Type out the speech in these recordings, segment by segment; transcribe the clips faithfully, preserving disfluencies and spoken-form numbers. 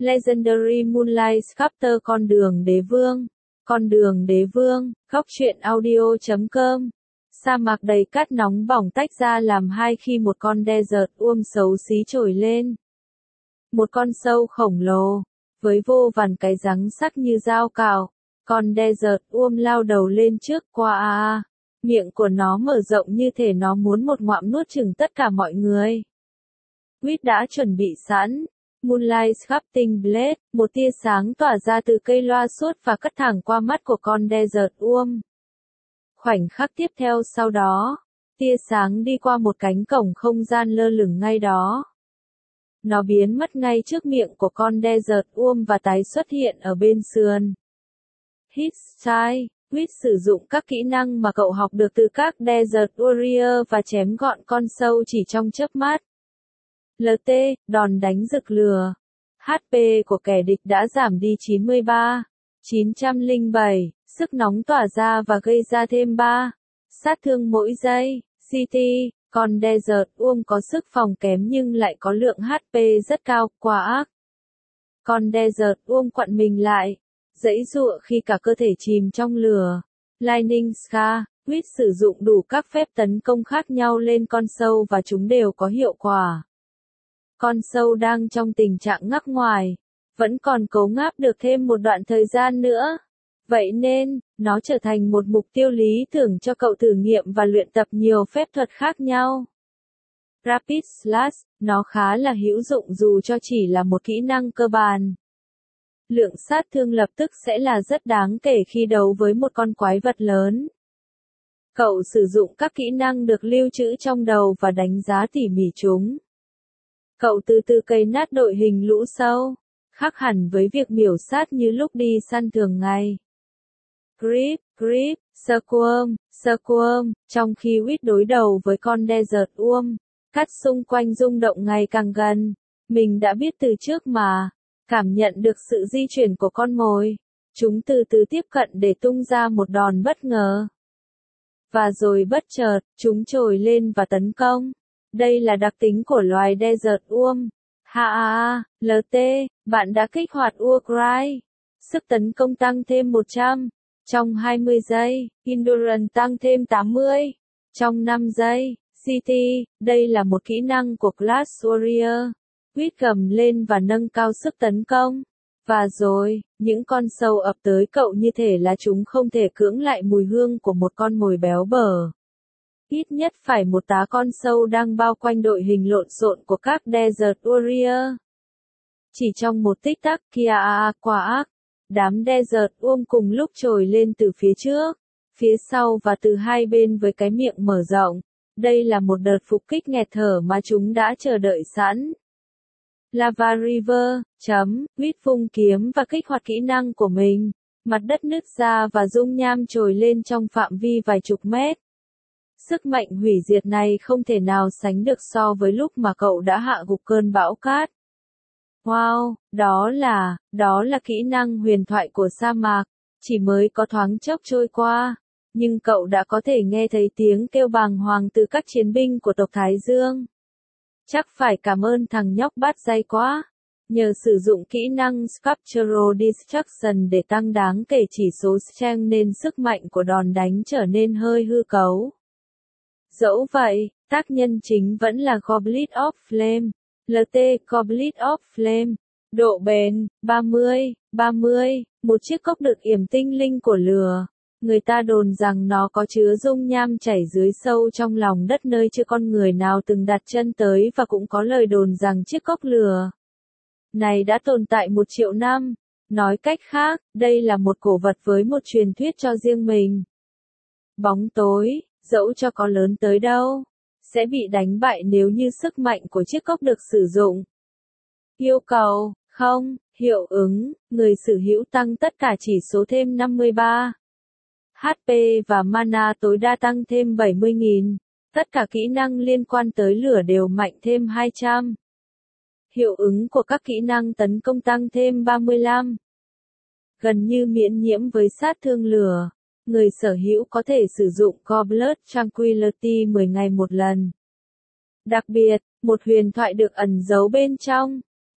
Legendary Moonlight Sculptor Con đường đế vương. Con đường đế vương, góc truyện audio chấm com. Sa mạc đầy cát nóng bỏng tách ra làm hai khi một con desert worm xấu xí trồi lên. Một con sâu khổng lồ, với vô vàn cái răng sắc như dao cạo. Con desert worm lao đầu lên trước qua à, miệng của nó mở rộng như thể nó muốn một ngoạm nuốt chửng tất cả mọi người. Quýt đã chuẩn bị sẵn. Moonlight Sculpting Blade, một tia sáng tỏa ra từ cây loa suốt và cắt thẳng qua mắt của con desert worm. Khoảnh khắc tiếp theo sau đó, tia sáng đi qua một cánh cổng không gian lơ lửng ngay đó. Nó biến mất ngay trước miệng của con desert worm và tái xuất hiện ở bên sườn. Hit Style, Quýt sử dụng các kỹ năng mà cậu học được từ các Desert Warrior và chém gọn con sâu chỉ trong chớp mắt. lờ tê, đòn đánh rực lửa. hát pê của kẻ địch đã giảm đi chín mươi ba, chín trăm lẻ bảy, sức nóng tỏa ra và gây ra thêm ba sát thương mỗi giây. xê tê, con Desert Worm có sức phòng kém nhưng lại có lượng hát pê rất cao, quá ác. Con Desert Worm quặn mình lại, giãy giụa khi cả cơ thể chìm trong lửa. Lightning Scar, Quýt sử dụng đủ các phép tấn công khác nhau lên con sâu và chúng đều có hiệu quả. Con sâu đang trong tình trạng ngắc ngoài, vẫn còn cố ngáp được thêm một đoạn thời gian nữa. Vậy nên, nó trở thành một mục tiêu lý tưởng cho cậu thử nghiệm và luyện tập nhiều phép thuật khác nhau. Rapid Slash, nó khá là hữu dụng dù cho chỉ là một kỹ năng cơ bản. Lượng sát thương lập tức sẽ là rất đáng kể khi đấu với một con quái vật lớn. Cậu sử dụng các kỹ năng được lưu trữ trong đầu và đánh giá tỉ mỉ chúng. Cậu từ từ cày nát đội hình lũ sâu, khác hẳn với việc miểu sát như lúc đi săn thường ngày. Grip, grip, squirm, squirm, trong khi Quýt đối đầu với con desert worm, cát xung quanh rung động ngày càng gần. Mình đã biết từ trước mà, cảm nhận được sự di chuyển của con mồi. Chúng từ từ tiếp cận để tung ra một đòn bất ngờ. Và rồi bất chợt, chúng trồi lên và tấn công. Đây là đặc tính của loài desert worm. Ha ha, lờ tê, bạn đã kích hoạt Warcry. Sức tấn công tăng thêm một trăm. Trong hai mươi giây, Endurance tăng thêm tám mươi. Trong năm giây, xê tê, đây là một kỹ năng của Class Warrior. Quýt gầm lên và nâng cao sức tấn công. Và rồi, những con sâu ập tới cậu như thể là chúng không thể cưỡng lại mùi hương của một con mồi béo bở. Ít nhất phải một tá con sâu đang bao quanh đội hình lộn xộn của các Desert Warrior. Chỉ trong một tích tắc kia quá ác, đám Desert Worm cùng lúc trồi lên từ phía trước, phía sau và từ hai bên với cái miệng mở rộng. Đây là một đợt phục kích nghẹt thở mà chúng đã chờ đợi sẵn. Lava River, chấm, Quýt vung kiếm và kích hoạt kỹ năng của mình. Mặt đất nứt ra và dung nham trồi lên trong phạm vi vài chục mét. Sức mạnh hủy diệt này không thể nào sánh được so với lúc mà cậu đã hạ gục cơn bão cát. Wow, đó là, đó là kỹ năng huyền thoại của sa mạc, chỉ mới có thoáng chốc trôi qua, nhưng cậu đã có thể nghe thấy tiếng kêu bàng hoàng từ các chiến binh của tộc Thái Dương. Chắc phải cảm ơn thằng nhóc bát dây quá. Nhờ sử dụng kỹ năng Sculptural Destruction để tăng đáng kể chỉ số strength nên sức mạnh của đòn đánh trở nên hơi hư cấu. Dẫu vậy, tác nhân chính vẫn là Goblet of Flame. lờ tê Goblet of Flame. Độ bền, ba mươi, ba mươi, một chiếc cốc đựng yểm tinh linh của lửa. Người ta đồn rằng nó có chứa dung nham chảy dưới sâu trong lòng đất nơi chưa con người nào từng đặt chân tới và cũng có lời đồn rằng chiếc cốc lửa này đã tồn tại một triệu năm. Nói cách khác, đây là một cổ vật với một truyền thuyết cho riêng mình. Bóng tối, dẫu cho có lớn tới đâu, sẽ bị đánh bại nếu như sức mạnh của chiếc cốc được sử dụng. Yêu cầu, không, hiệu ứng, người sở hữu tăng tất cả chỉ số thêm năm mươi ba. hát pê và mana tối đa tăng thêm bảy mươi nghìn. Tất cả kỹ năng liên quan tới lửa đều mạnh thêm hai trăm. Hiệu ứng của các kỹ năng tấn công tăng thêm ba mươi lăm. Gần như miễn nhiễm với sát thương lửa. Người sở hữu có thể sử dụng Goblet Tranquility mười ngày một lần. Đặc biệt, một huyền thoại được ẩn giấu bên trong.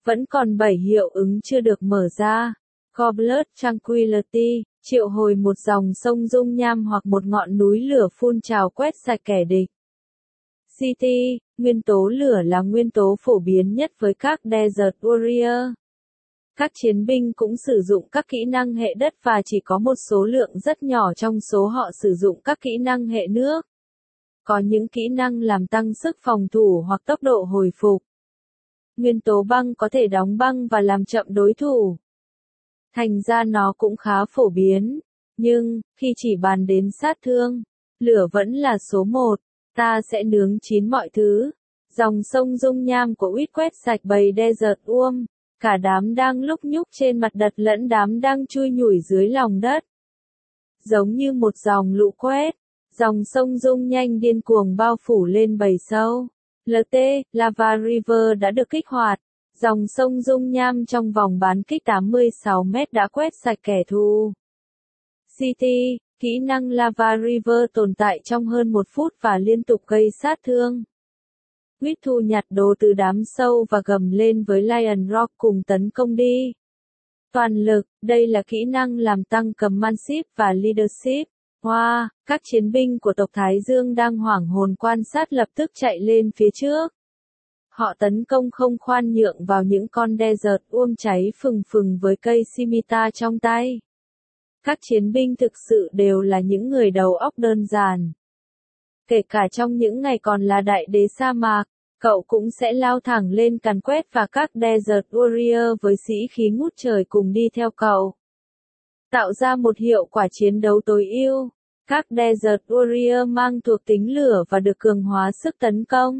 Vẫn còn bảy hiệu ứng chưa được mở ra. Goblet Tranquility, triệu hồi một dòng sông dung nham hoặc một ngọn núi lửa phun trào quét sạch kẻ địch. City, nguyên tố lửa là nguyên tố phổ biến nhất với các Desert Warrior. Các chiến binh cũng sử dụng các kỹ năng hệ đất và chỉ có một số lượng rất nhỏ trong số họ sử dụng các kỹ năng hệ nước. Có những kỹ năng làm tăng sức phòng thủ hoặc tốc độ hồi phục. Nguyên tố băng có thể đóng băng và làm chậm đối thủ. Thành ra nó cũng khá phổ biến. Nhưng, khi chỉ bàn đến sát thương, lửa vẫn là số một. Ta sẽ nướng chín mọi thứ. Dòng sông dung nham của Uýt quét sạch bầy Desert Worm. Cả đám đang lúc nhúc trên mặt đất lẫn đám đang chui nhủi dưới lòng đất. Giống như một dòng lũ quét, dòng sông dung nhanh điên cuồng bao phủ lên bầy sâu. lờ tê, Lava River đã được kích hoạt. Dòng sông dung nham trong vòng bán kính tám mươi sáu mét đã quét sạch kẻ thù. City, kỹ năng Lava River tồn tại trong hơn một phút và liên tục gây sát thương. Quýt thu nhặt đồ từ đám sâu và gầm lên với Lion Rock cùng tấn công đi. Toàn lực, đây là kỹ năng làm tăng Commandship và Leadership. Wow, các chiến binh của tộc Thái Dương đang hoảng hồn quan sát lập tức chạy lên phía trước. Họ tấn công không khoan nhượng vào những con Desert Worm cháy phừng phừng với cây scimitar trong tay. Các chiến binh thực sự đều là những người đầu óc đơn giản. Kể cả trong những ngày còn là đại đế sa mạc, cậu cũng sẽ lao thẳng lên càn quét và các Desert Warrior với sĩ khí ngút trời cùng đi theo cậu. Tạo ra một hiệu quả chiến đấu tối ưu. Các Desert Warrior mang thuộc tính lửa và được cường hóa sức tấn công.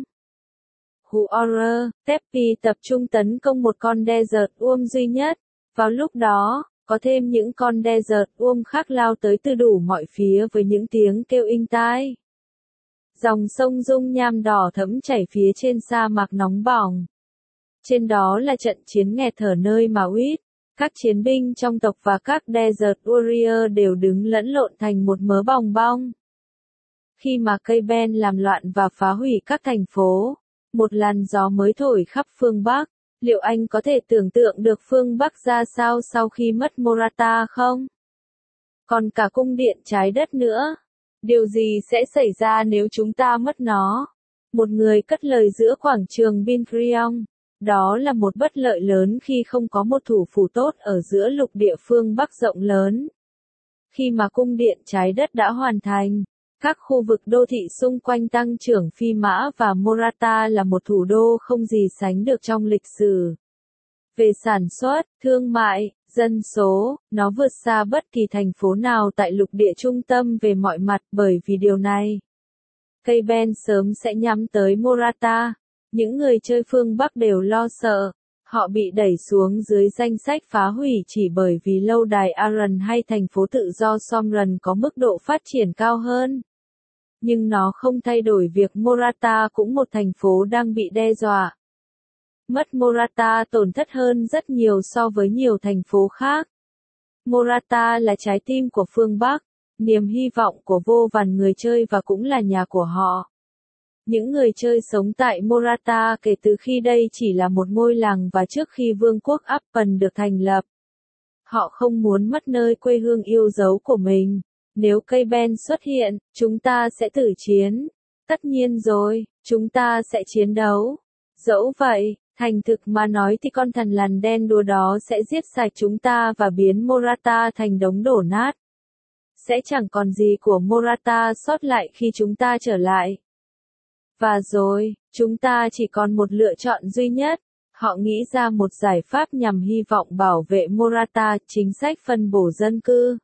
Huoror, Teppy tập trung tấn công một con Desert Worm duy nhất. Vào lúc đó, có thêm những con Desert Worm khác lao tới từ đủ mọi phía với những tiếng kêu inh tai. Dòng sông dung nham đỏ thẫm chảy phía trên sa mạc nóng bỏng. Trên đó là trận chiến nghẹt thở nơi mà Uýt, các chiến binh trong tộc và các Desert Warrior đều đứng lẫn lộn thành một mớ bòng bong. Khi mà cây ben làm loạn và phá hủy các thành phố, một làn gió mới thổi khắp phương Bắc. Liệu anh có thể tưởng tượng được phương Bắc ra sao sau khi mất Morata không? Còn cả cung điện trái đất nữa. Điều gì sẽ xảy ra nếu chúng ta mất nó? Một người cất lời giữa quảng trường Binfrion. Đó là một bất lợi lớn khi không có một thủ phủ tốt ở giữa lục địa phương Bắc rộng lớn. Khi mà cung điện trái đất đã hoàn thành, các khu vực đô thị xung quanh tăng trưởng phi mã và Morata là một thủ đô không gì sánh được trong lịch sử. Về sản xuất, thương mại, dân số, nó vượt xa bất kỳ thành phố nào tại lục địa trung tâm về mọi mặt bởi vì điều này. Cây ben sớm sẽ nhắm tới Morata. Những người chơi phương Bắc đều lo sợ. Họ bị đẩy xuống dưới danh sách phá hủy chỉ bởi vì lâu đài Aran hay thành phố tự do Somran có mức độ phát triển cao hơn. Nhưng nó không thay đổi việc Morata cũng một thành phố đang bị đe dọa. Mất Morata tổn thất hơn rất nhiều so với nhiều thành phố khác. Morata là trái tim của phương Bắc, niềm hy vọng của vô vàn người chơi và cũng là nhà của họ. Những người chơi sống tại Morata kể từ khi đây chỉ là một ngôi làng và trước khi vương quốc Appen được thành lập. Họ không muốn mất nơi quê hương yêu dấu của mình. Nếu cây ben xuất hiện, chúng ta sẽ tử chiến. Tất nhiên rồi, chúng ta sẽ chiến đấu. Dẫu vậy, thành thực mà nói thì con thần lằn đen đúa đó sẽ giết sạch chúng ta và biến Morata thành đống đổ nát. Sẽ chẳng còn gì của Morata sót lại khi chúng ta trở lại. Và rồi, chúng ta chỉ còn một lựa chọn duy nhất. Họ nghĩ ra một giải pháp nhằm hy vọng bảo vệ Morata, chính sách phân bổ dân cư.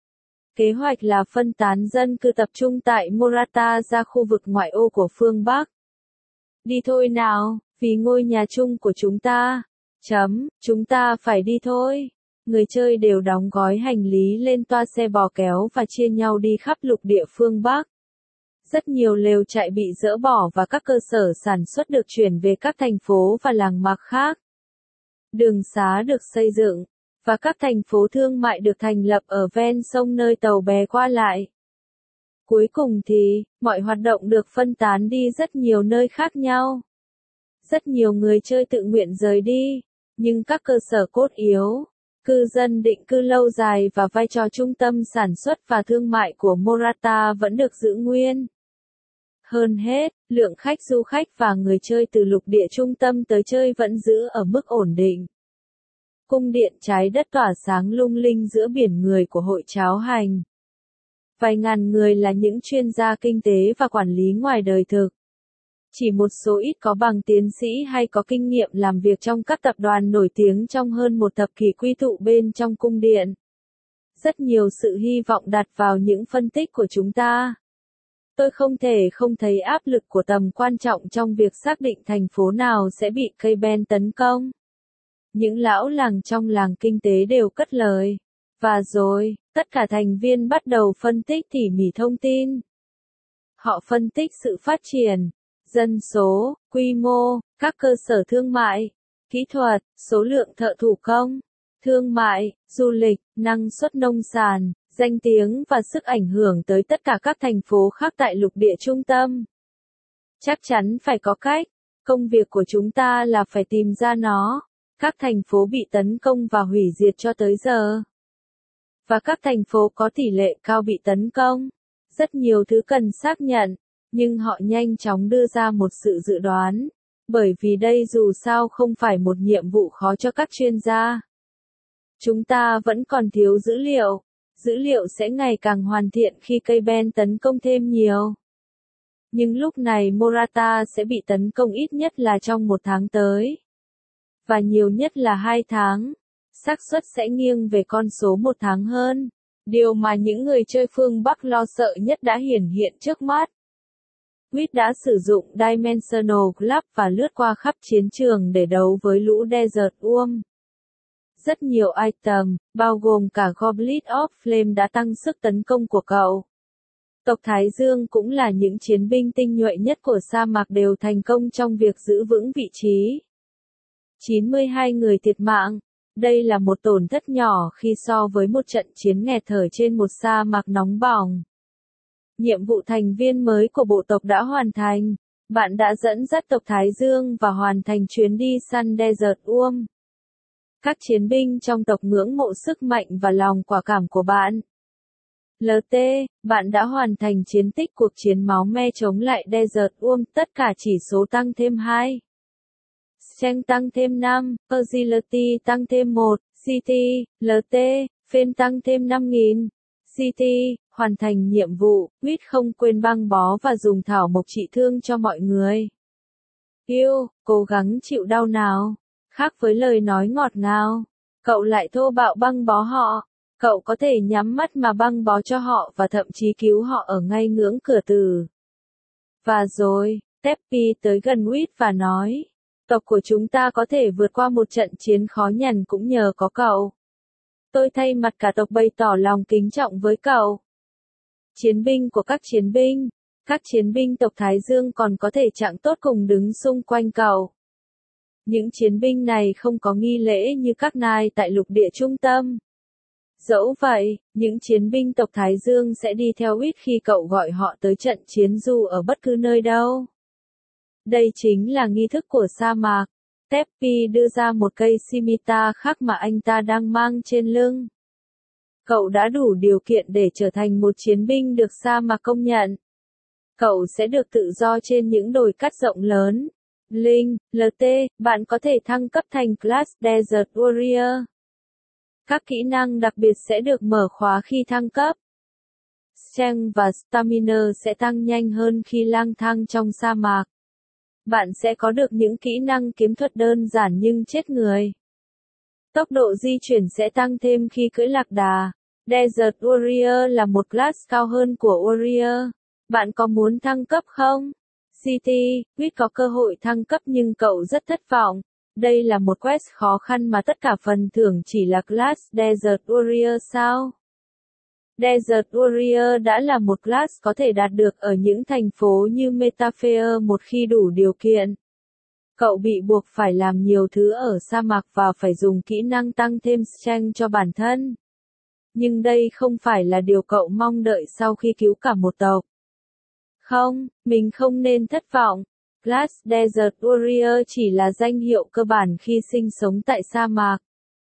Kế hoạch là phân tán dân cư tập trung tại Morata ra khu vực ngoại ô của phương Bắc. Đi thôi nào, vì ngôi nhà chung của chúng ta. Chấm, chúng ta phải đi thôi. Người chơi đều đóng gói hành lý lên toa xe bò kéo và chia nhau đi khắp lục địa phương Bắc. Rất nhiều lều trại bị dỡ bỏ và các cơ sở sản xuất được chuyển về các thành phố và làng mạc khác. Đường xá được xây dựng, và các thành phố thương mại được thành lập ở ven sông nơi tàu bé qua lại. Cuối cùng thì, mọi hoạt động được phân tán đi rất nhiều nơi khác nhau. Rất nhiều người chơi tự nguyện rời đi. Nhưng các cơ sở cốt yếu, cư dân định cư lâu dài và vai trò trung tâm sản xuất và thương mại của Morata vẫn được giữ nguyên. Hơn hết, lượng khách du khách và người chơi từ lục địa trung tâm tới chơi vẫn giữ ở mức ổn định. Cung điện trái đất tỏa sáng lung linh giữa biển người của hội cháo hành. Vài ngàn người là những chuyên gia kinh tế và quản lý ngoài đời thực. Chỉ một số ít có bằng tiến sĩ hay có kinh nghiệm làm việc trong các tập đoàn nổi tiếng trong hơn một thập kỷ quy tụ bên trong cung điện. Rất nhiều sự hy vọng đặt vào những phân tích của chúng ta. Tôi không thể không thấy áp lực của tầm quan trọng trong việc xác định thành phố nào sẽ bị cây ben tấn công. Những lão làng trong làng kinh tế đều cất lời. Và rồi, tất cả thành viên bắt đầu phân tích tỉ mỉ thông tin. Họ phân tích sự phát triển, dân số, quy mô, các cơ sở thương mại, kỹ thuật, số lượng thợ thủ công, thương mại, du lịch, năng suất nông sản, danh tiếng và sức ảnh hưởng tới tất cả các thành phố khác tại lục địa trung tâm. Chắc chắn phải có cách, công việc của chúng ta là phải tìm ra nó, các thành phố bị tấn công và hủy diệt cho tới giờ. Và các thành phố có tỷ lệ cao bị tấn công. Rất nhiều thứ cần xác nhận, nhưng họ nhanh chóng đưa ra một sự dự đoán, bởi vì đây dù sao không phải một nhiệm vụ khó cho các chuyên gia. Chúng ta vẫn còn thiếu dữ liệu, dữ liệu sẽ ngày càng hoàn thiện khi cây ben tấn công thêm nhiều. Nhưng lúc này Morata sẽ bị tấn công ít nhất là trong một tháng tới. Và nhiều nhất là hai tháng. Xác suất sẽ nghiêng về con số một tháng hơn. Điều mà những người chơi phương Bắc lo sợ nhất đã hiển hiện trước mắt. Witt đã sử dụng Dimensional Club và lướt qua khắp chiến trường để đấu với lũ Desert Worm. Rất nhiều item, bao gồm cả Goblet of Flame đã tăng sức tấn công của cậu. Tộc Thái Dương cũng là những chiến binh tinh nhuệ nhất của sa mạc đều thành công trong việc giữ vững vị trí. chín mươi hai người thiệt mạng. Đây là một tổn thất nhỏ khi so với một trận chiến nghẹt thở trên một sa mạc nóng bỏng. Nhiệm vụ thành viên mới của bộ tộc đã hoàn thành. Bạn đã dẫn dắt tộc Thái Dương và hoàn thành chuyến đi săn Desert Worm. Các chiến binh trong tộc ngưỡng mộ sức mạnh và lòng quả cảm của bạn. lờ tê, bạn đã hoàn thành chiến tích cuộc chiến máu me chống lại Desert Worm, tất cả chỉ số tăng thêm hai. Strength tăng thêm năm, Agility tăng thêm một, giê tê, lờ tê, Fame tăng thêm năm nghìn. giê tê, hoàn thành nhiệm vụ, Witt không quên băng bó và dùng thảo mộc trị thương cho mọi người. Yêu, cố gắng chịu đau nào. Khác với lời nói ngọt ngào, cậu lại thô bạo băng bó họ. Cậu có thể nhắm mắt mà băng bó cho họ và thậm chí cứu họ ở ngay ngưỡng cửa tử. Và rồi, Teppy tới gần Witt và nói, tộc của chúng ta có thể vượt qua một trận chiến khó nhằn cũng nhờ có cậu. Tôi thay mặt cả tộc bày tỏ lòng kính trọng với cậu. Chiến binh của các chiến binh, các chiến binh tộc Thái Dương còn có thể chặng tốt cùng đứng xung quanh cậu. Những chiến binh này không có nghi lễ như các nai tại lục địa trung tâm. Dẫu vậy, những chiến binh tộc Thái Dương sẽ đi theo Witt khi cậu gọi họ tới trận chiến dù ở bất cứ nơi đâu. Đây chính là nghi thức của sa mạc. Teppy đưa ra một cây scimitar khác mà anh ta đang mang trên lưng. Cậu đã đủ điều kiện để trở thành một chiến binh được sa mạc công nhận. Cậu sẽ được tự do trên những đồi cát rộng lớn. Linh, lờ tê, bạn có thể thăng cấp thành Class Desert Warrior. Các kỹ năng đặc biệt sẽ được mở khóa khi thăng cấp. Strength và Stamina sẽ tăng nhanh hơn khi lang thang trong sa mạc. Bạn sẽ có được những kỹ năng kiếm thuật đơn giản nhưng chết người. Tốc độ di chuyển sẽ tăng thêm khi cưỡi lạc đà. Desert Warrior là một class cao hơn của Warrior. Bạn có muốn thăng cấp không? giê tê, Witt có cơ hội thăng cấp nhưng cậu rất thất vọng. Đây là một quest khó khăn mà tất cả phần thưởng chỉ là class Desert Warrior sao? Desert Warrior đã là một class có thể đạt được ở những thành phố như Metafair một khi đủ điều kiện. Cậu bị buộc phải làm nhiều thứ ở sa mạc và phải dùng kỹ năng tăng thêm strength cho bản thân. Nhưng đây không phải là điều cậu mong đợi sau khi cứu cả một tộc. Không, mình không nên thất vọng. Class Desert Warrior chỉ là danh hiệu cơ bản khi sinh sống tại sa mạc.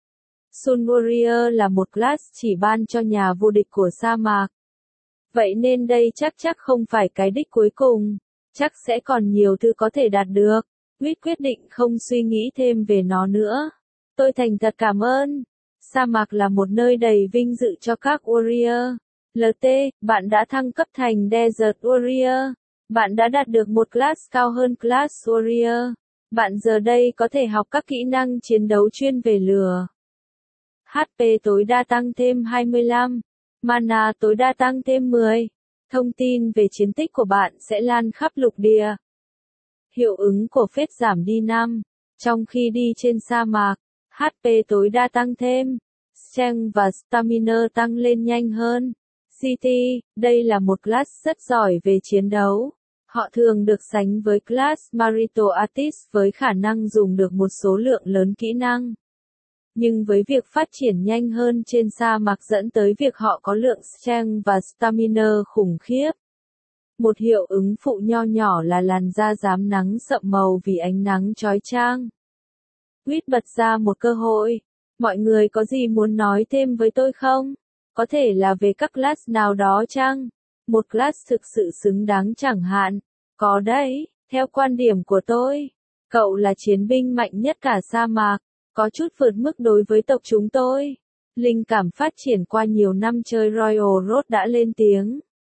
Sun Warrior là một class chỉ ban cho nhà vô địch của sa mạc. Vậy nên đây chắc chắc không phải cái đích cuối cùng, chắc sẽ còn nhiều thứ có thể đạt được. Quýt quyết định không suy nghĩ thêm về nó nữa. Tôi thành thật cảm ơn. Sa mạc là một nơi đầy vinh dự cho các Warrior. lờ tê, bạn đã thăng cấp thành Desert Warrior. Bạn đã đạt được một class cao hơn Class Warrior. Bạn giờ đây có thể học các kỹ năng chiến đấu chuyên về lửa. hát pê tối đa tăng thêm hai mươi lăm. Mana tối đa tăng thêm mười. Thông tin về chiến tích của bạn sẽ lan khắp lục địa. Hiệu ứng của phết giảm đi năm. Trong khi đi trên sa mạc, hát pê tối đa tăng thêm. Strength và Stamina tăng lên nhanh hơn. xê tê, đây là một class rất giỏi về chiến đấu. Họ thường được sánh với class Martial Artist với khả năng dùng được một số lượng lớn kỹ năng. Nhưng với việc phát triển nhanh hơn trên sa mạc dẫn tới việc họ có lượng strength và stamina khủng khiếp. Một hiệu ứng phụ nho nhỏ là làn da rám nắng sậm màu vì ánh nắng chói chang. Quýt bật ra một cơ hội. Mọi người có gì muốn nói thêm với tôi không? Có thể là về các class nào đó chăng? Một class thực sự xứng đáng chẳng hạn. Có đấy, theo quan điểm của tôi. Cậu là chiến binh mạnh nhất cả sa mạc. Có chút vượt mức đối với tộc chúng tôi. Linh cảm phát triển qua nhiều năm chơi Royal Road đã lên tiếng.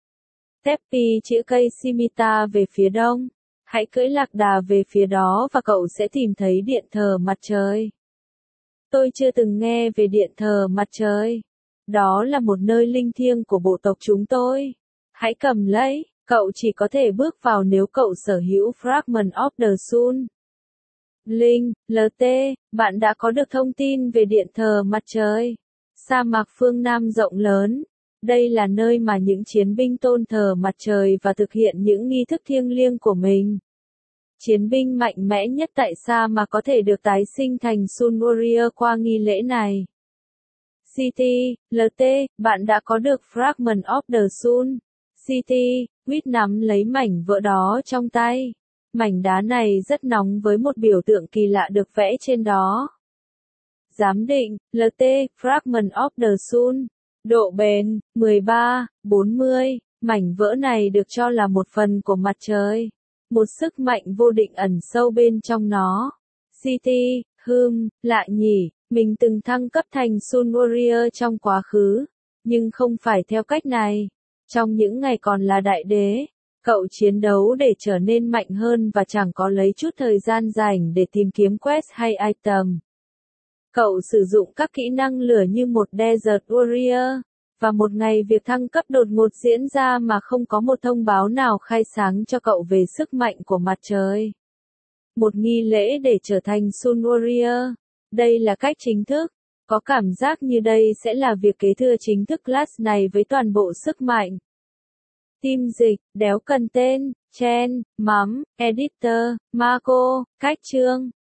Tepi chĩa cây Scimitar về phía đông. Hãy cưỡi lạc đà về phía đó và cậu sẽ tìm thấy điện thờ mặt trời. Tôi chưa từng nghe về điện thờ mặt trời. Đó là một nơi linh thiêng của bộ tộc chúng tôi. Hãy cầm lấy, cậu chỉ có thể bước vào nếu cậu sở hữu Fragment of the Sun. Linh, lờ tê, bạn đã có được thông tin về điện thờ mặt trời. Sa mạc phương Nam rộng lớn. Đây là nơi mà những chiến binh tôn thờ mặt trời và thực hiện những nghi thức thiêng liêng của mình. Chiến binh mạnh mẽ nhất tại sa mạc có thể được tái sinh thành Sun Warrior qua nghi lễ này. xê tê, lờ tê, bạn đã có được Fragment of the Sun. xê tê, Quýt nắm lấy mảnh vỡ đó trong tay. Mảnh đá này rất nóng với một biểu tượng kỳ lạ được vẽ trên đó. Giám định, lờ tê, Fragment of the Sun. Độ bền, mười ba, bốn mươi. Mảnh vỡ này được cho là một phần của mặt trời. Một sức mạnh vô định ẩn sâu bên trong nó. xê tê, hừm, lạ nhỉ, mình từng thăng cấp thành Sun Warrior trong quá khứ. Nhưng không phải theo cách này. Trong những ngày còn là đại đế. Cậu chiến đấu để trở nên mạnh hơn và chẳng có lấy chút thời gian rảnh để tìm kiếm quest hay item. Cậu sử dụng các kỹ năng lửa như một Desert Warrior. Và một ngày việc thăng cấp đột ngột diễn ra mà không có một thông báo nào khai sáng cho cậu về sức mạnh của mặt trời. Một nghi lễ để trở thành Sun Warrior. Đây là cách chính thức. Có cảm giác như đây sẽ là việc kế thừa chính thức class này với toàn bộ sức mạnh. Team dịch, đéo cần tên, Chen, Mắm, Editor, Marco, cách chương.